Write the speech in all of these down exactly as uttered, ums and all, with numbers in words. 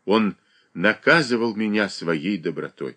Он наказывал меня своей добротой.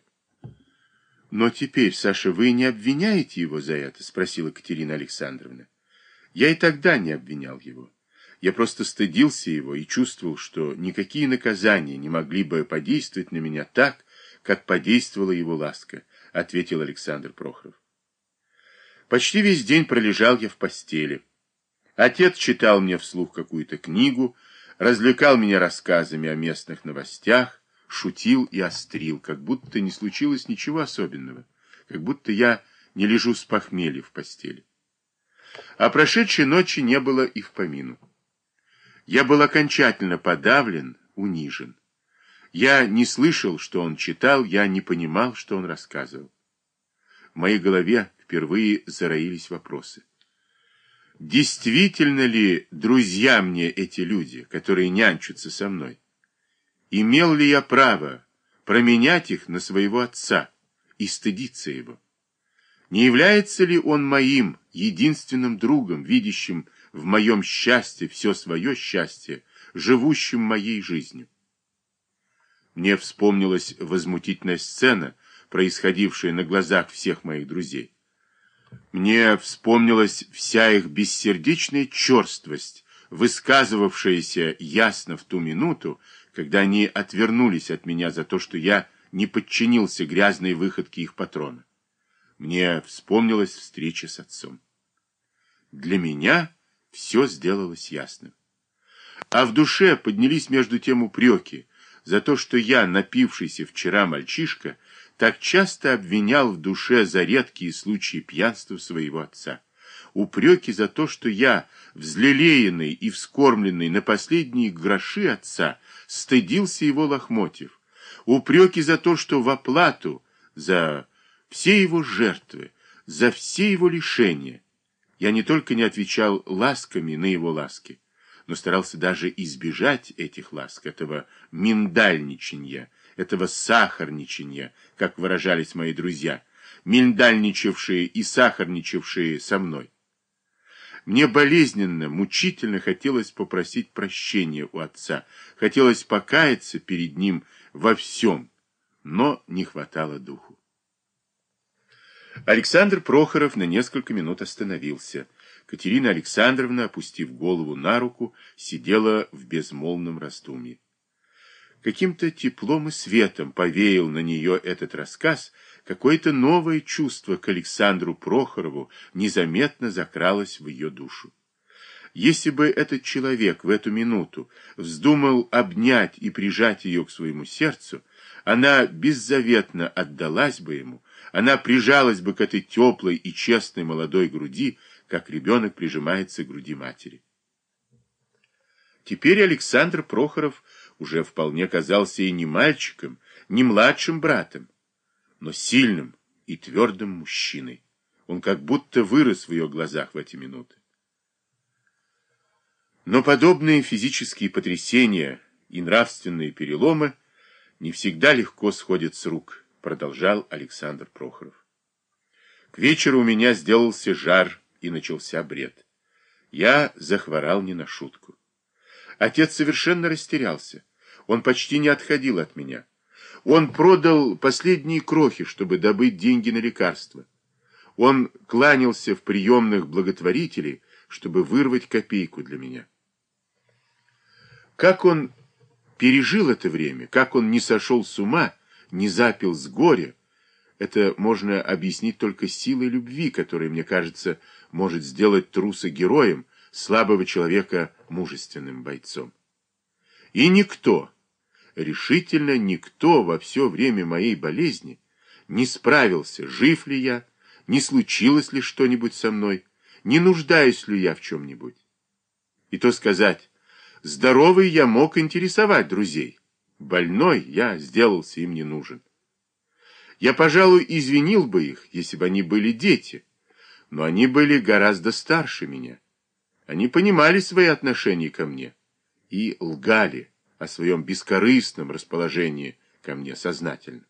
Но теперь, Саша, вы не обвиняете его за это? Спросила Катерина Александровна. Я и тогда не обвинял его. Я просто стыдился его и чувствовал, что никакие наказания не могли бы подействовать на меня так, как подействовала его ласка, ответил Александр Прохоров. Почти весь день пролежал я в постели. Отец читал мне вслух какую-то книгу, развлекал меня рассказами о местных новостях, шутил и острил, как будто не случилось ничего особенного, как будто я не лежу с похмелья в постели. А прошедшей ночи не было и в помину. Я был окончательно подавлен, унижен. Я не слышал, что он читал, я не понимал, что он рассказывал. В моей голове впервые зароились вопросы. Действительно ли друзья мне эти люди, которые нянчатся со мной? Имел ли я право променять их на своего отца и стыдиться его? Не является ли он моим единственным другом, видящим в моем счастье все свое счастье, живущим моей жизнью? Мне вспомнилась возмутительная сцена, происходившая на глазах всех моих друзей. Мне вспомнилась вся их бессердечная черствость, высказывавшаяся ясно в ту минуту, когда они отвернулись от меня за то, что я не подчинился грязной выходке их патрона. Мне вспомнилась встреча с отцом. Для меня все сделалось ясным. А в душе поднялись между тем упреки за то, что я, напившийся вчера мальчишка, так часто обвинял в душе за редкие случаи пьянства своего отца. Упреки за то, что я, взлелеянный и вскормленный на последние гроши отца, стыдился его лохмотьев. Упреки за то, что в оплату за все его жертвы, за все его лишения я не только не отвечал ласками на его ласки, но старался даже избежать этих ласк, этого миндальничанья, этого сахарничанья, как выражались мои друзья, миндальничавшие и сахарничавшие со мной. Мне болезненно, мучительно хотелось попросить прощения у отца, хотелось покаяться перед ним во всем, но не хватало духу. Александр Прохоров на несколько минут остановился. Катерина Александровна, опустив голову на руку, сидела в безмолвном раздумье. Каким-то теплом и светом повеял на нее этот рассказ, какое-то новое чувство к Александру Прохорову незаметно закралось в ее душу. Если бы этот человек в эту минуту вздумал обнять и прижать ее к своему сердцу, она беззаветно отдалась бы ему, она прижалась бы к этой теплой и честной молодой груди, как ребенок прижимается к груди матери. Теперь Александр Прохоров уже вполне казался и не мальчиком, не младшим братом, но сильным и твердым мужчиной. Он как будто вырос в ее глазах в эти минуты. Но подобные физические потрясения и нравственные переломы не всегда легко сходят с рук, продолжал Александр Прохоров. К вечеру у меня сделался жар и начался бред. Я захворал не на шутку. Отец совершенно растерялся. Он почти не отходил от меня. Он продал последние крохи, чтобы добыть деньги на лекарства. Он кланялся в приемных благотворителей, чтобы вырвать копейку для меня. Как он пережил это время, как он не сошел с ума, не запил с горя, это можно объяснить только силой любви, которая, мне кажется, может сделать труса героем, слабого человека мужественным бойцом. И никто, решительно никто во все время моей болезни не справился, жив ли я, не случилось ли что-нибудь со мной, не нуждаюсь ли я в чем-нибудь. И то сказать, здоровый я мог интересовать друзей, больной я сделался им не нужен. Я, пожалуй, извинил бы их, если бы они были дети, но они были гораздо старше меня. Они понимали свои отношения ко мне и лгали о своем бескорыстном расположении ко мне сознательно.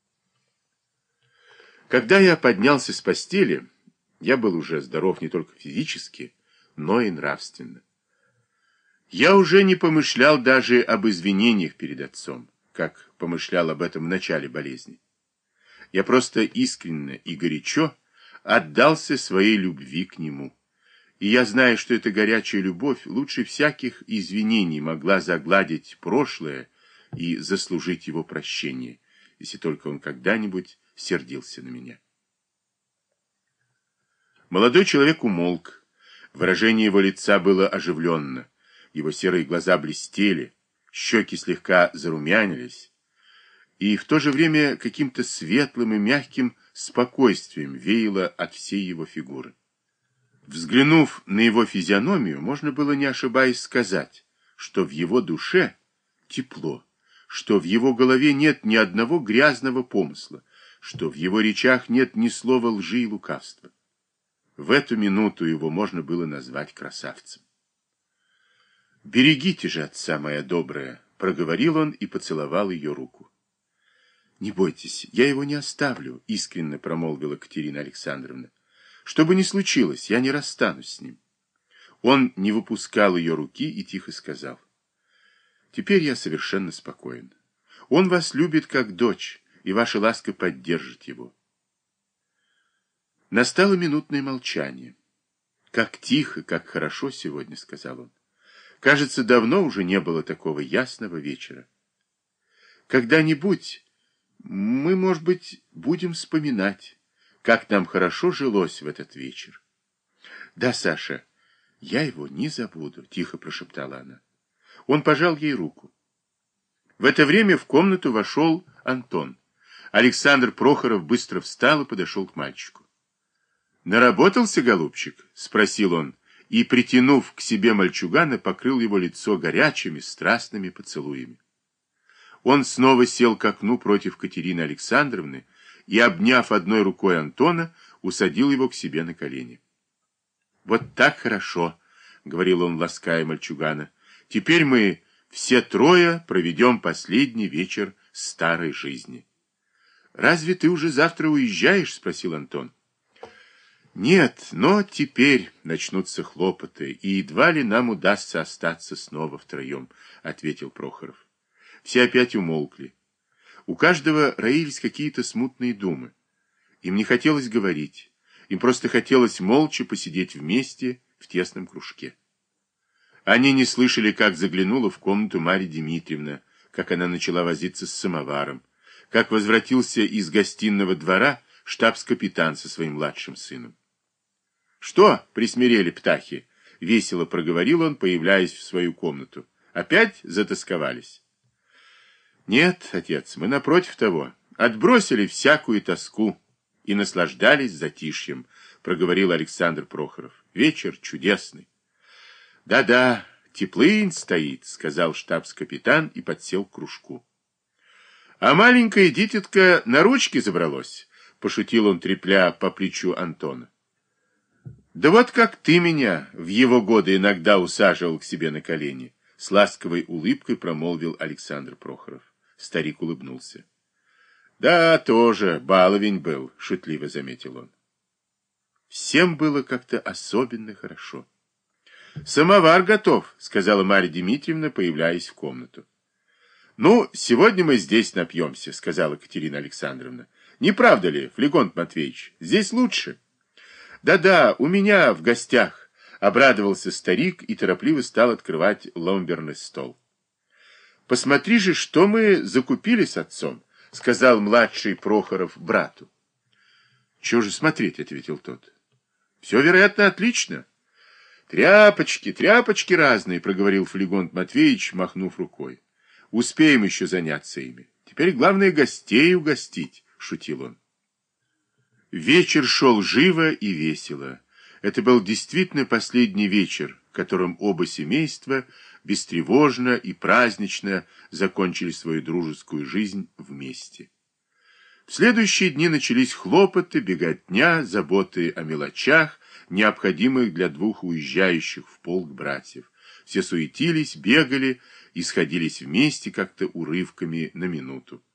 Когда я поднялся с постели, я был уже здоров не только физически, но и нравственно. Я уже не помышлял даже об извинениях перед отцом, как помышлял об этом в начале болезни. Я просто искренне и горячо отдался своей любви к нему. И я знаю, что эта горячая любовь лучше всяких извинений могла загладить прошлое и заслужить его прощение, если только он когда-нибудь сердился на меня. Молодой человек умолк. Выражение его лица было оживленно. Его серые глаза блестели, щеки слегка зарумянились. И в то же время каким-то светлым и мягким спокойствием веяло от всей его фигуры. Взглянув на его физиономию, можно было, не ошибаясь, сказать, что в его душе тепло, что в его голове нет ни одного грязного помысла, что в его речах нет ни слова лжи и лукавства. В эту минуту его можно было назвать красавцем. «Берегите же отца, моя добрая», — проговорил он и поцеловал ее руку. «Не бойтесь, я его не оставлю», — искренне промолвила Катерина Александровна. «Что бы ни случилось, я не расстанусь с ним». Он не выпускал ее руки и тихо сказал: «Теперь я совершенно спокоен. Он вас любит как дочь, и ваша ласка поддержит его». Настало минутное молчание. «Как тихо, как хорошо сегодня», — сказал он. «Кажется, давно уже не было такого ясного вечера. Когда-нибудь мы, может быть, будем вспоминать, как нам хорошо жилось в этот вечер». «Да, Саша, я его не забуду», — тихо прошептала она. Он пожал ей руку. В это время в комнату вошел Антон. Александр Прохоров быстро встал и подошел к мальчику. «Наработался, голубчик?» — спросил он, и, притянув к себе мальчугана, покрыл его лицо горячими, страстными поцелуями. Он снова сел к окну против Катерины Александровны и, обняв одной рукой Антона, усадил его к себе на колени. «Вот так хорошо», — говорил он, лаская мальчугана. «Теперь мы все трое проведем последний вечер старой жизни». «Разве ты уже завтра уезжаешь?» — спросил Антон. «Нет, но теперь начнутся хлопоты, и едва ли нам удастся остаться снова втроем», — ответил Прохоров. Все опять умолкли. У каждого роились какие-то смутные думы. Им не хотелось говорить, им просто хотелось молча посидеть вместе в тесном кружке. Они не слышали, как заглянула в комнату Марья Дмитриевна, как она начала возиться с самоваром, как возвратился из гостиного двора штабс-капитан со своим младшим сыном. «Что присмирели птахи?» — весело проговорил он, появляясь в свою комнату. «Опять затасковались?» «Нет, отец, мы напротив того, отбросили всякую тоску и наслаждались затишьем», — проговорил Александр Прохоров. «Вечер чудесный». «Да-да, теплынь стоит», — сказал штабс-капитан и подсел к кружку. «А маленькая дитятка на ручки забралась», — пошутил он, трепля по плечу Антона. «Да вот как ты меня в его годы иногда усаживал к себе на колени», — с ласковой улыбкой промолвил Александр Прохоров. Старик улыбнулся. «Да, тоже баловень был», — шутливо заметил он. Всем было как-то особенно хорошо. «Самовар готов», — сказала Марья Дмитриевна, появляясь в комнату. «Ну, сегодня мы здесь напьемся», — сказала Катерина Александровна. «Не правда ли, Флегонт Матвеевич, здесь лучше?» «Да-да, у меня в гостях», — обрадовался старик и торопливо стал открывать ломберный стол. «Посмотри же, что мы закупили с отцом», — сказал младший Прохоров брату. «Чего же смотреть?» — ответил тот. «Все, вероятно, отлично». «Тряпочки, тряпочки разные», — проговорил Флегонт Матвеевич, махнув рукой. «Успеем еще заняться ими. Теперь главное гостей угостить», — шутил он. Вечер шел живо и весело. Это был действительно последний вечер, которым оба семейства бестревожно и празднично закончили свою дружескую жизнь вместе. В следующие дни начались хлопоты, беготня, заботы о мелочах, необходимых для двух уезжающих в полк братьев. Все суетились, бегали и сходились вместе как-то урывками на минуту.